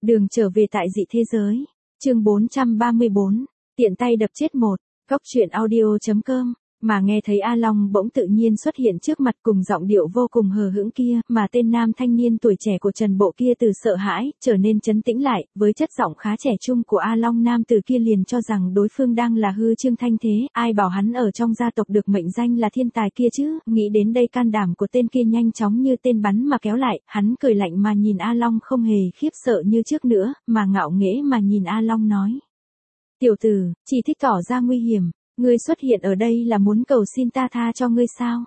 Đường trở về tại dị thế giới. Chương 434. Tiện tay đập chết một. Góc truyện audio.com. Mà nghe thấy A Long bỗng tự nhiên xuất hiện trước mặt cùng giọng điệu vô cùng hờ hững kia, mà tên nam thanh niên tuổi trẻ của Trần Bộ kia từ sợ hãi, trở nên trấn tĩnh lại, với chất giọng khá trẻ trung của A Long nam từ kia liền cho rằng đối phương đang là hư trương thanh thế, ai bảo hắn ở trong gia tộc được mệnh danh là thiên tài kia chứ, nghĩ đến đây can đảm của tên kia nhanh chóng như tên bắn mà kéo lại, hắn cười lạnh mà nhìn A Long không hề khiếp sợ như trước nữa, mà ngạo nghễ mà nhìn A Long nói. Tiểu tử, chỉ thích tỏ ra nguy hiểm. Ngươi xuất hiện ở đây là muốn cầu xin ta tha cho ngươi sao?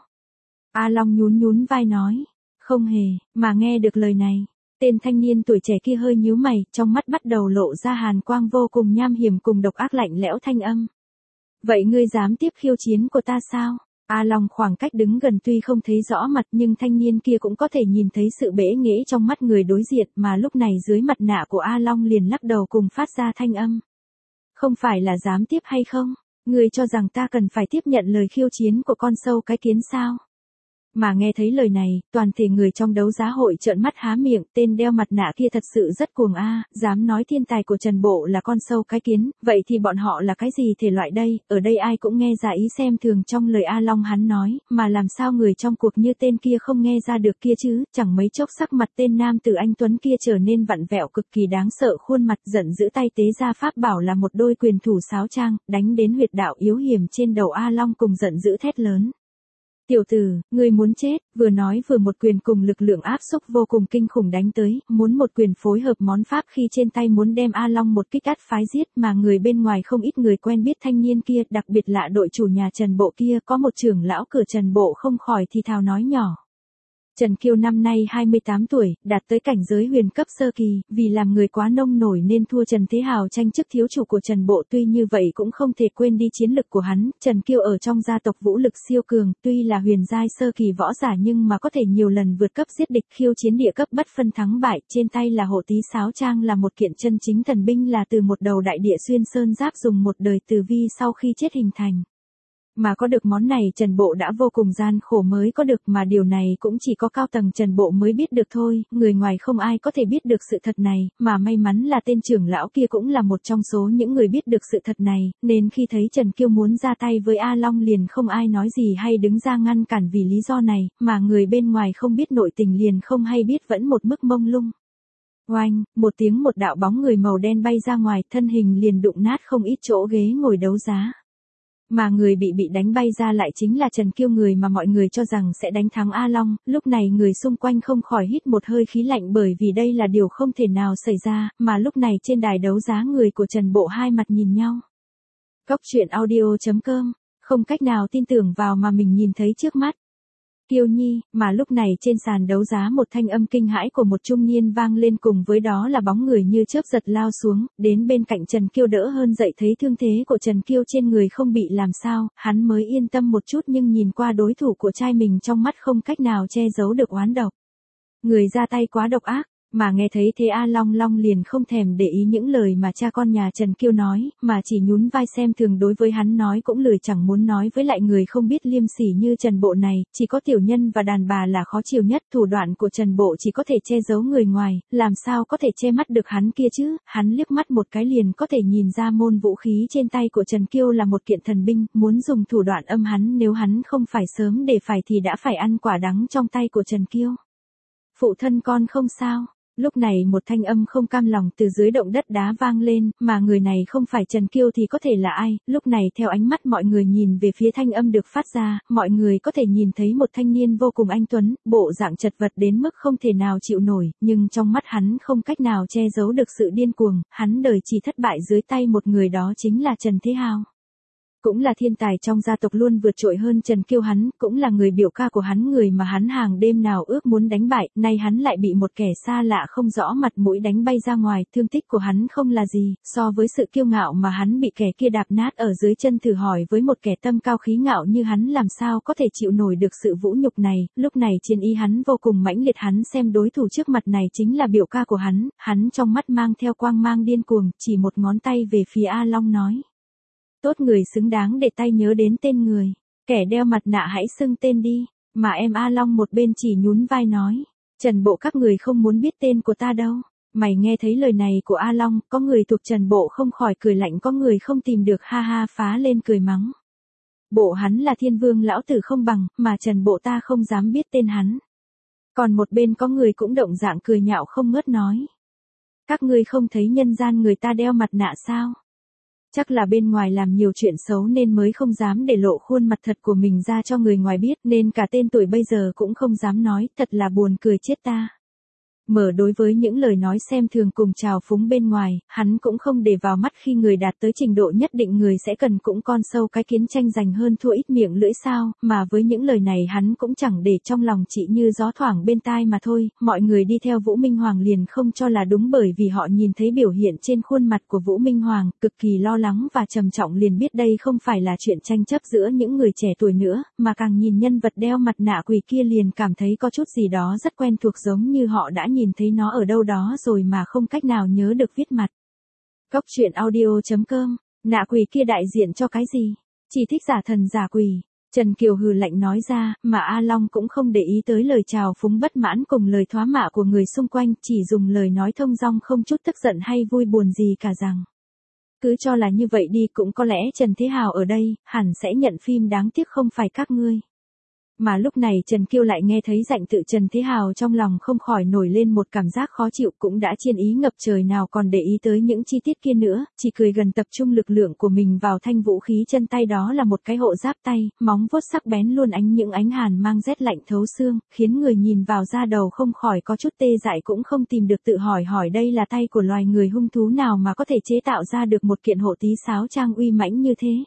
A Long nhún vai nói. Không hề, mà nghe được lời này. Tên thanh niên tuổi trẻ kia hơi nhíu mày, trong mắt bắt đầu lộ ra hàn quang vô cùng nham hiểm cùng độc ác lạnh lẽo thanh âm. Vậy ngươi dám tiếp khiêu chiến của ta sao? A Long khoảng cách đứng gần tuy không thấy rõ mặt nhưng thanh niên kia cũng có thể nhìn thấy sự bẽ nghễ trong mắt người đối diện mà lúc này dưới mặt nạ của A Long liền lắc đầu cùng phát ra thanh âm. Không phải là dám tiếp hay không? Ngươi cho rằng ta cần phải tiếp nhận lời khiêu chiến của con sâu cái kiến sao? Mà nghe thấy lời này, toàn thể người trong đấu giá hội trợn mắt há miệng, tên đeo mặt nạ kia thật sự rất cuồng dám nói thiên tài của Trần Bộ là con sâu cái kiến, vậy thì bọn họ là cái gì thể loại đây? Ở đây ai cũng nghe ra ý xem thường trong lời A Long hắn nói, mà làm sao người trong cuộc như tên kia không nghe ra được kia chứ? Chẳng mấy chốc sắc mặt tên nam tử anh tuấn kia trở nên vặn vẹo cực kỳ đáng sợ, khuôn mặt giận dữ tay tế ra pháp bảo là một đôi quyền thủ sáo trang, đánh đến huyệt đạo yếu hiểm trên đầu A Long cùng giận dữ thét lớn. Tiểu tử, ngươi muốn chết, vừa nói vừa một quyền cùng lực lượng áp xúc vô cùng kinh khủng đánh tới, muốn một quyền phối hợp món pháp khi trên tay muốn đem A Long một kích át phái giết mà người bên ngoài không ít người quen biết thanh niên kia, đặc biệt là đội chủ nhà Trần Bộ kia, có một trưởng lão cửa Trần Bộ không khỏi thì thào nói nhỏ. Trần Kiêu năm nay 28 tuổi, đạt tới cảnh giới huyền cấp sơ kỳ, vì làm người quá nông nổi nên thua Trần Thế Hào tranh chức thiếu chủ của Trần Bộ, tuy như vậy cũng không thể quên đi chiến lực của hắn, Trần Kiêu ở trong gia tộc vũ lực siêu cường, tuy là huyền giai sơ kỳ võ giả nhưng mà có thể nhiều lần vượt cấp giết địch, khiêu chiến địa cấp bất phân thắng bại, trên tay là hộ tí sáo trang là một kiện chân chính thần binh là từ một đầu đại địa xuyên sơn giáp dùng một đời tử vi sau khi chết hình thành. Mà có được món này Trần Bộ đã vô cùng gian khổ mới có được mà điều này cũng chỉ có cao tầng Trần Bộ mới biết được thôi, người ngoài không ai có thể biết được sự thật này, mà may mắn là tên trưởng lão kia cũng là một trong số những người biết được sự thật này, nên khi thấy Trần Kiêu muốn ra tay với A Long liền không ai nói gì hay đứng ra ngăn cản vì lý do này, mà người bên ngoài không biết nội tình liền không hay biết vẫn một mức mông lung. Oanh, một tiếng một đạo bóng người màu đen bay ra ngoài, thân hình liền đụng nát không ít chỗ ghế ngồi đấu giá. Mà người bị đánh bay ra lại chính là Trần Kiêu, người mà mọi người cho rằng sẽ đánh thắng A Long, lúc này người xung quanh không khỏi hít một hơi khí lạnh bởi vì đây là điều không thể nào xảy ra, mà lúc này trên đài đấu giá người của Trần Bộ hai mặt nhìn nhau. Góc truyện audio.com, không cách nào tin tưởng vào mà mình nhìn thấy trước mắt. Kiêu Nhi, mà lúc này trên sàn đấu giá một thanh âm kinh hãi của một trung niên vang lên cùng với đó là bóng người như chớp giật lao xuống, đến bên cạnh Trần Kiêu đỡ hơn dậy thấy thương thế của Trần Kiêu trên người không bị làm sao, hắn mới yên tâm một chút nhưng nhìn qua đối thủ của trai mình trong mắt không cách nào che giấu được oán độc. Người ra tay quá độc ác. Mà nghe thấy thế A Long liền không thèm để ý những lời mà cha con nhà Trần Kiêu nói, mà chỉ nhún vai xem thường đối với hắn nói cũng lười chẳng muốn nói với lại người không biết liêm sỉ như Trần Bộ này, chỉ có tiểu nhân và đàn bà là khó chịu nhất, thủ đoạn của Trần Bộ chỉ có thể che giấu người ngoài, làm sao có thể che mắt được hắn kia chứ, hắn liếc mắt một cái liền có thể nhìn ra môn vũ khí trên tay của Trần Kiêu là một kiện thần binh, muốn dùng thủ đoạn âm hắn nếu hắn không phải sớm để phải thì đã phải ăn quả đắng trong tay của Trần Kiêu. Phụ thân con không sao. Lúc này một thanh âm không cam lòng từ dưới động đất đá vang lên, mà người này không phải Trần Kiêu thì có thể là ai, lúc này theo ánh mắt mọi người nhìn về phía thanh âm được phát ra, mọi người có thể nhìn thấy một thanh niên vô cùng anh tuấn, bộ dạng chật vật đến mức không thể nào chịu nổi, nhưng trong mắt hắn không cách nào che giấu được sự điên cuồng, hắn đời chỉ thất bại dưới tay một người đó chính là Trần Thế Hào. Cũng là thiên tài trong gia tộc luôn vượt trội hơn Trần Kiêu hắn, cũng là người biểu ca của hắn, người mà hắn hàng đêm nào ước muốn đánh bại, nay hắn lại bị một kẻ xa lạ không rõ mặt mũi đánh bay ra ngoài, thương tích của hắn không là gì, so với sự kiêu ngạo mà hắn bị kẻ kia đạp nát ở dưới chân thử hỏi với một kẻ tâm cao khí ngạo như hắn làm sao có thể chịu nổi được sự vũ nhục này, lúc này chiến ý hắn vô cùng mãnh liệt, hắn xem đối thủ trước mặt này chính là biểu ca của hắn trong mắt mang theo quang mang điên cuồng, chỉ một ngón tay về phía A Long nói. Tốt người xứng đáng để tay nhớ đến tên người, kẻ đeo mặt nạ hãy xưng tên đi, mà em A Long một bên chỉ nhún vai nói, Trần Bộ các người không muốn biết tên của ta đâu, Mày nghe thấy lời này của A Long, có người thuộc Trần Bộ không khỏi cười lạnh, có người không tìm được ha ha phá lên cười mắng. Bộ hắn là thiên vương lão tử không bằng, mà Trần Bộ ta không dám biết tên hắn. Còn một bên có người cũng động dạng cười nhạo không ngớt nói. Các ngươi không thấy nhân gian người ta đeo mặt nạ sao? Chắc là bên ngoài làm nhiều chuyện xấu nên mới không dám để lộ khuôn mặt thật của mình ra cho người ngoài biết, nên cả tên tuổi bây giờ cũng không dám nói, thật là buồn cười chết ta. Mở đối với những lời nói xem thường cùng trào phúng bên ngoài, hắn cũng không để vào mắt, khi người đạt tới trình độ nhất định người sẽ cần cũng con sâu cái kiến tranh giành hơn thua ít miệng lưỡi sao, mà với những lời này hắn cũng chẳng để trong lòng, chỉ như gió thoảng bên tai mà thôi. Mọi người đi theo Vũ Minh Hoàng liền không cho là đúng, bởi vì họ nhìn thấy biểu hiện trên khuôn mặt của Vũ Minh Hoàng, cực kỳ lo lắng và trầm trọng, liền biết đây không phải là chuyện tranh chấp giữa những người trẻ tuổi nữa, mà càng nhìn nhân vật đeo mặt nạ quỷ kia liền cảm thấy có chút gì đó rất quen thuộc, giống như họ đã nhìn thấy nó ở đâu đó rồi mà không cách nào nhớ được viết mặt. Góc truyện audio.com, nạ quỷ kia đại diện cho cái gì? Chỉ thích giả thần giả quỷ. Trần Kiều hừ lạnh nói ra, mà A Long cũng không để ý tới lời trào phúng bất mãn cùng lời thoá mạ của người xung quanh, chỉ dùng lời nói thông dong không chút tức giận hay vui buồn gì cả rằng. Cứ cho là như vậy đi, cũng có lẽ Trần Thế Hào ở đây, hẳn sẽ nhận phim, đáng tiếc không phải các ngươi. Mà lúc này Trần Kiêu lại nghe thấy danh tự Trần Thế Hào, trong lòng không khỏi nổi lên một cảm giác khó chịu, cũng đã chiên ý ngập trời, nào còn để ý tới những chi tiết kia nữa, chỉ cười gần tập trung lực lượng của mình vào thanh vũ khí chân tay, đó là một cái hộ giáp tay, móng vuốt sắc bén luôn ánh những ánh hàn mang rét lạnh thấu xương, khiến người nhìn vào da đầu không khỏi có chút tê dại, cũng không tìm được tự hỏi đây là tay của loài người hung thú nào mà có thể chế tạo ra được một kiện hộ tí sáo trang uy mãnh như thế.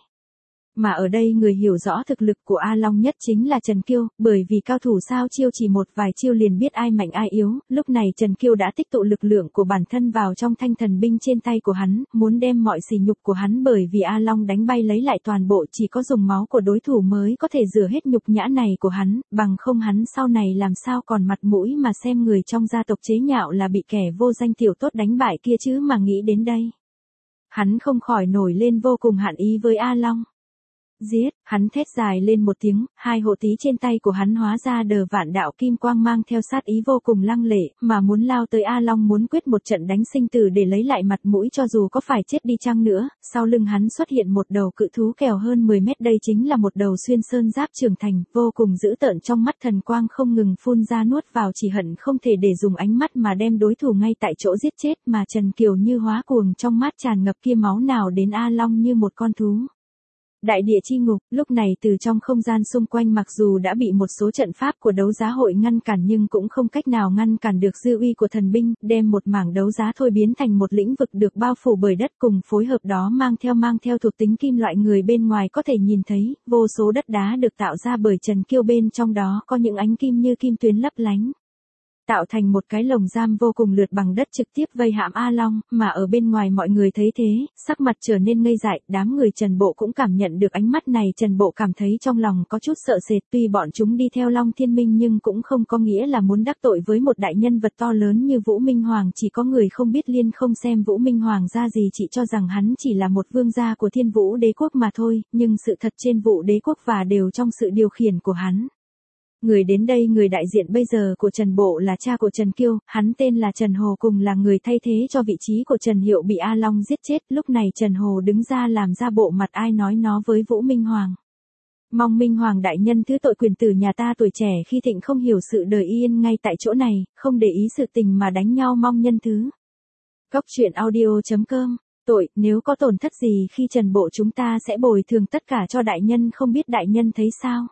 Mà ở đây người hiểu rõ thực lực của A Long nhất chính là Trần Kiêu, bởi vì cao thủ sao chiêu chỉ một vài chiêu liền biết ai mạnh ai yếu, lúc này Trần Kiêu đã tích tụ lực lượng của bản thân vào trong thanh thần binh trên tay của hắn, muốn đem mọi sỉ nhục của hắn bởi vì A Long đánh bay lấy lại toàn bộ, chỉ có dùng máu của đối thủ mới có thể rửa hết nhục nhã này của hắn, bằng không hắn sau này làm sao còn mặt mũi mà xem người trong gia tộc chế nhạo là bị kẻ vô danh tiểu tốt đánh bại kia chứ. Mà nghĩ đến đây, hắn không khỏi nổi lên vô cùng hận ý với A Long. Giết, hắn thét dài lên một tiếng, hai hộ tí trên tay của hắn hóa ra đờ vạn đạo kim quang mang theo sát ý vô cùng lăng lệ, mà muốn lao tới A Long, muốn quyết một trận đánh sinh tử để lấy lại mặt mũi cho dù có phải chết đi chăng nữa. Sau lưng hắn xuất hiện một đầu cự thú kèo hơn 10 mét, đây chính là một đầu xuyên sơn giáp trưởng thành, vô cùng dữ tợn, trong mắt thần quang không ngừng phun ra nuốt vào, chỉ hận không thể để dùng ánh mắt mà đem đối thủ ngay tại chỗ giết chết, mà Trần Kiều như hóa cuồng, trong mắt tràn ngập kia máu nào đến A Long như một con thú. Đại địa chi ngục, lúc này từ trong không gian xung quanh mặc dù đã bị một số trận pháp của đấu giá hội ngăn cản, nhưng cũng không cách nào ngăn cản được dư uy của thần binh, đem một mảng đấu giá thôi biến thành một lĩnh vực được bao phủ bởi đất, cùng phối hợp đó mang theo thuộc tính kim loại, người bên ngoài có thể nhìn thấy, vô số đất đá được tạo ra bởi Trần Kiêu, bên trong đó có những ánh kim như kim tuyến lấp lánh, tạo thành một cái lồng giam vô cùng lượt bằng đất, trực tiếp vây hãm A Long, mà ở bên ngoài mọi người thấy thế, sắc mặt trở nên ngây dại, đám người Trần Bộ cũng cảm nhận được ánh mắt này, Trần Bộ cảm thấy trong lòng có chút sợ sệt, tuy bọn chúng đi theo Long Thiên Minh nhưng cũng không có nghĩa là muốn đắc tội với một đại nhân vật to lớn như Vũ Minh Hoàng, chỉ có người không biết liên không xem Vũ Minh Hoàng ra gì, chỉ cho rằng hắn chỉ là một vương gia của Thiên Vũ Đế quốc mà thôi, nhưng sự thật trên Vũ Đế quốc và đều trong sự điều khiển của hắn. Người đến đây, người đại diện bây giờ của Trần Bộ là cha của Trần Kiêu, hắn tên là Trần Hồ, cùng là người thay thế cho vị trí của Trần Hiệu bị A Long giết chết. Lúc này Trần Hồ đứng ra làm ra bộ mặt ai nói nó với Vũ Minh Hoàng. Mong Minh Hoàng đại nhân thứ tội, quyền tử nhà ta tuổi trẻ khi thịnh không hiểu sự đời yên ngay tại chỗ này, không để ý sự tình mà đánh nhau, mong nhân thứ. Góc truyện audio.com, tội, nếu có tổn thất gì khi Trần Bộ chúng ta sẽ bồi thường tất cả cho đại nhân, không biết đại nhân thấy sao?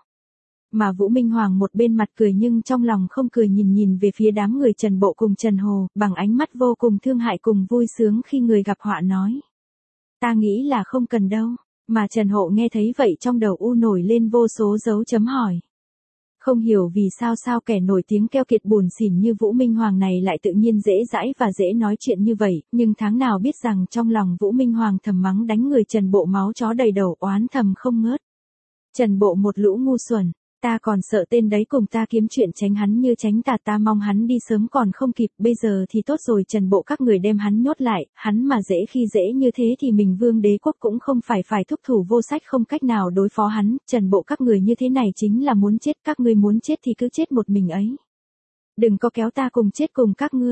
Mà Vũ Minh Hoàng một bên mặt cười nhưng trong lòng không cười, nhìn về phía đám người Trần Bộ cùng Trần Hồ, bằng ánh mắt vô cùng thương hại cùng vui sướng khi người gặp họa nói. Ta nghĩ là không cần đâu, mà Trần Hộ nghe thấy vậy trong đầu nổi lên vô số dấu chấm hỏi. Không hiểu vì sao kẻ nổi tiếng keo kiệt buồn xỉn như Vũ Minh Hoàng này lại tự nhiên dễ dãi và dễ nói chuyện như vậy, nhưng tháng nào biết rằng trong lòng Vũ Minh Hoàng thầm mắng đánh người Trần Bộ máu chó đầy đầu, oán thầm không ngớt. Trần Bộ một lũ ngu xuẩn. Ta còn sợ tên đấy cùng ta kiếm chuyện tránh hắn như tránh tà, ta mong hắn đi sớm còn không kịp, bây giờ thì tốt rồi Trần Bộ các người đem hắn nhốt lại, hắn mà dễ khi dễ như thế thì mình Vương Đế quốc cũng không phải thúc thủ vô sách, không cách nào đối phó hắn, Trần Bộ các người như thế này chính là muốn chết, các ngươi muốn chết thì cứ chết một mình ấy. Đừng có kéo ta cùng chết cùng các ngươi.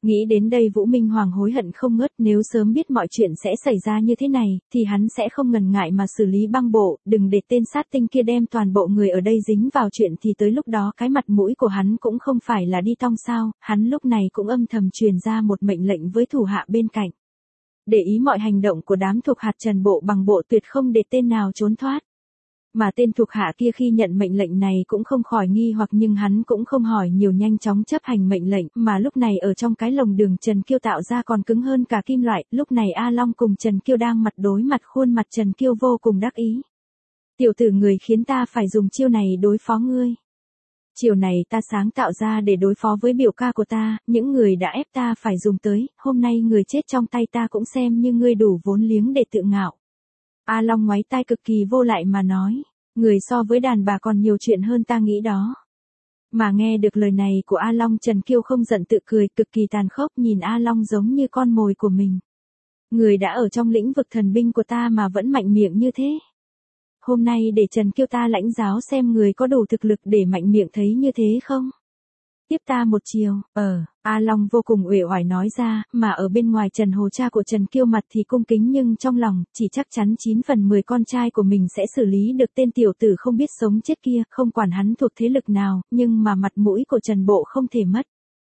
Nghĩ đến đây Vũ Minh Hoàng hối hận không ngớt, nếu sớm biết mọi chuyện sẽ xảy ra như thế này, thì hắn sẽ không ngần ngại mà xử lý băng bộ, đừng để tên sát tinh kia đem toàn bộ người ở đây dính vào chuyện thì tới lúc đó cái mặt mũi của hắn cũng không phải là đi tong sao, hắn lúc này cũng âm thầm truyền ra một mệnh lệnh với thủ hạ bên cạnh. Để ý mọi hành động của đám thuộc hạt Trần Bộ Bằng Bộ, tuyệt không để tên nào trốn thoát. Mà tên thuộc hạ kia khi nhận mệnh lệnh này cũng không khỏi nghi hoặc, nhưng hắn cũng không hỏi nhiều, nhanh chóng chấp hành mệnh lệnh, mà lúc này ở trong cái lồng đường Trần Kiêu tạo ra còn cứng hơn cả kim loại, lúc này A Long cùng Trần Kiêu đang mặt đối mặt, khuôn mặt Trần Kiêu vô cùng đắc ý. Tiểu tử người khiến ta phải dùng chiêu này đối phó ngươi. Chiều này ta sáng tạo ra để đối phó với biểu ca của ta, những người đã ép ta phải dùng tới, hôm nay người chết trong tay ta cũng xem như ngươi đủ vốn liếng để tự ngạo. A Long ngoáy tai cực kỳ vô lại mà nói, người so với đàn bà còn nhiều chuyện hơn ta nghĩ đó. Mà nghe được lời này của A Long, Trần Kiêu không giận tự cười, cực kỳ tàn khốc nhìn A Long giống như con mồi của mình. Người đã ở trong lĩnh vực thần binh của ta mà vẫn mạnh miệng như thế. Hôm nay để Trần Kiêu ta lãnh giáo xem người có đủ thực lực để mạnh miệng thấy như thế không? Tiếp ta một chiều. A Long vô cùng uể oải nói ra, mà ở bên ngoài Trần Hồ cha của Trần Kiêu mặt thì cung kính, nhưng trong lòng chỉ chắc chắn 9 phần 10 con trai của mình sẽ xử lý được tên tiểu tử không biết sống chết kia, không quản hắn thuộc thế lực nào, nhưng mà mặt mũi của Trần Bộ không thể mất.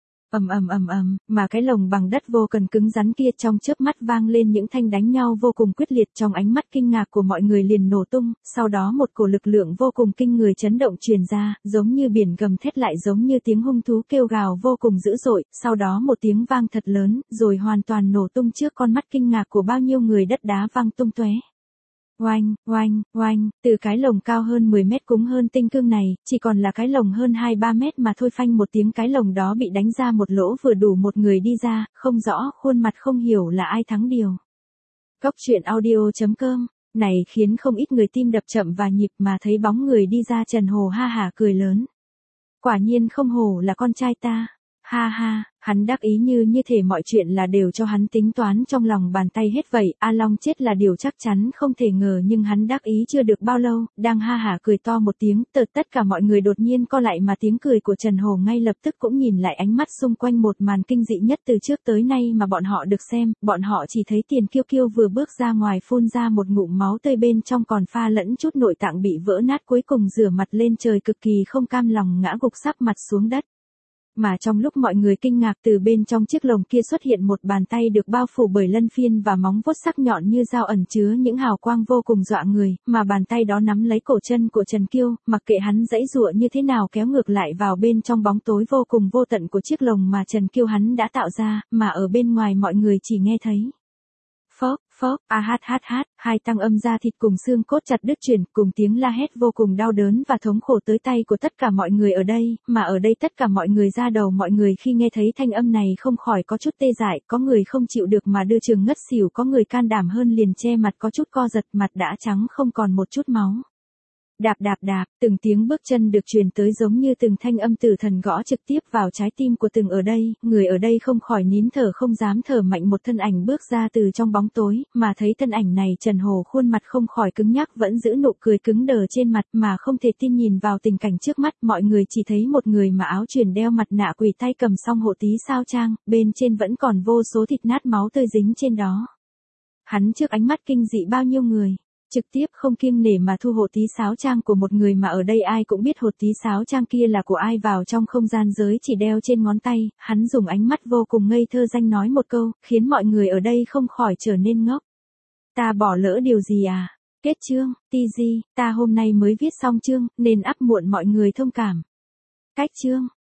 Mà cái lồng bằng đất vô cần cứng rắn kia trong chớp mắt vang lên những thanh đánh nhau vô cùng quyết liệt, trong ánh mắt kinh ngạc của mọi người liền nổ tung, sau đó một cổ lực lượng vô cùng kinh người chấn động truyền ra, giống như biển gầm thét lại giống như tiếng hung thú kêu gào vô cùng dữ dội, sau đó một tiếng vang thật lớn, rồi hoàn toàn nổ tung trước con mắt kinh ngạc của bao nhiêu người, đất đá văng tung tóe. Oanh, oanh, oanh, từ cái lồng cao hơn 10 mét cúng hơn tinh cương này, chỉ còn là cái lồng hơn 2-3 mét mà thôi, phanh một tiếng cái lồng đó bị đánh ra một lỗ vừa đủ một người đi ra, không rõ khuôn mặt, không hiểu là ai thắng điều. Cóc truyện audio.com, này khiến không ít người tim đập chậm và nhịp, mà thấy bóng người đi ra Trần Hồ ha hả cười lớn. Quả nhiên không hổ là con trai ta. Ha ha, hắn đắc ý như thể mọi chuyện là đều cho hắn tính toán trong lòng bàn tay hết vậy. A Long chết là điều chắc chắn không thể ngờ, nhưng hắn đắc ý chưa được bao lâu, đang ha hả cười to một tiếng, tất cả mọi người đột nhiên co lại, mà tiếng cười của Trần Hồ ngay lập tức cũng nhìn lại, ánh mắt xung quanh một màn kinh dị nhất từ trước tới nay mà bọn họ được xem. Bọn họ chỉ thấy Tiền Kiêu Kiêu vừa bước ra ngoài phun ra một ngụm máu tươi, bên trong còn pha lẫn chút nội tạng bị vỡ nát, cuối cùng rửa mặt lên trời cực kỳ không cam lòng ngã gục sắp mặt xuống đất. Mà trong lúc mọi người kinh ngạc, từ bên trong chiếc lồng kia xuất hiện một bàn tay được bao phủ bởi lân phiên và móng vuốt sắc nhọn như dao, ẩn chứa những hào quang vô cùng dọa người, mà bàn tay đó nắm lấy cổ chân của Trần Kiêu, mặc kệ hắn giãy giụa như thế nào kéo ngược lại vào bên trong bóng tối vô cùng vô tận của chiếc lồng mà Trần Kiêu hắn đã tạo ra, mà ở bên ngoài mọi người chỉ nghe thấy phốc, phốc, hai tăng âm da thịt cùng xương cốt chặt đứt chuyển, cùng tiếng la hét vô cùng đau đớn và thống khổ tới tay của tất cả mọi người ở đây, mà ở đây tất cả mọi người da đầu mọi người khi nghe thấy thanh âm này không khỏi có chút tê dại, có người không chịu được mà đưa trường ngất xỉu, có người can đảm hơn liền che mặt có chút co giật, mặt đã trắng không còn một chút máu. Đạp, từng tiếng bước chân được truyền tới giống như từng thanh âm tử thần gõ trực tiếp vào trái tim của từng ở đây, người ở đây không khỏi nín thở không dám thở mạnh. Một thân ảnh bước ra từ trong bóng tối, mà thấy thân ảnh này Trần Hồ khuôn mặt không khỏi cứng nhắc, vẫn giữ nụ cười cứng đờ trên mặt, mà không thể tin nhìn vào tình cảnh trước mắt. Mọi người chỉ thấy một người mà áo truyền đeo mặt nạ quỳ tay cầm song hộ tí sao trang, bên trên vẫn còn vô số thịt nát máu tươi dính trên đó. Hắn trước ánh mắt kinh dị bao nhiêu người, trực tiếp không kiêng nể mà thu hộ tí sáo trang của một người mà ở đây ai cũng biết hộ tí sáo trang kia là của ai, vào trong không gian giới chỉ đeo trên ngón tay. Hắn dùng ánh mắt vô cùng ngây thơ danh nói một câu, khiến mọi người ở đây không khỏi trở nên ngốc. Ta bỏ lỡ điều gì à? Kết chương, TG, ta hôm nay mới viết xong chương, nên up muộn, mọi người thông cảm. Cách chương.